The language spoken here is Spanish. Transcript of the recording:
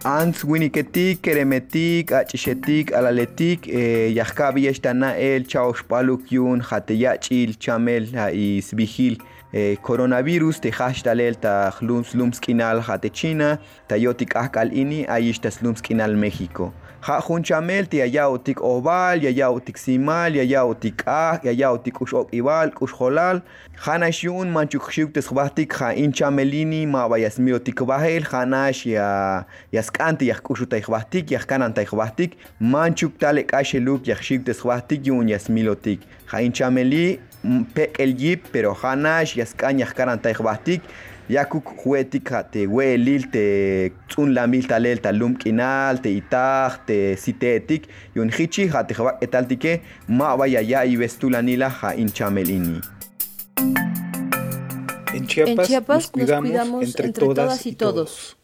Ans winiketik, keremetik, achishetik, alaletik, yahkabi estana el chaos paluk yun, hateyachil, chamel, is vigil. Coronavirus te hashtalel ta slumskinal hatechina, tayotik akal ini, ayishta slumskinal México. Ha junchamel te ayautik oval, yayautik simal, yayautik yayautik ushok ibal, ushholal. Hanash yun manchuk shuktes khbahtik ha inchamelini ma vayas miotik bahel, hanash yaskanti yakushuta khbahtik, yaskananta khbahtik, manchuk talek asheluk yakshiktes khbahtik yun yasmilotik. Ha inchameli pek el yip, pero hanash yaskan yaskananta khbahtik. Yakuk juetik te huelil te tsun lamil talel talum kinal te itaj te sitetik yun hichi te jabak etaltike ma vaya ya y vestulanila ja inchamelini. En Chiapas nos cuidamos entre todas y todos.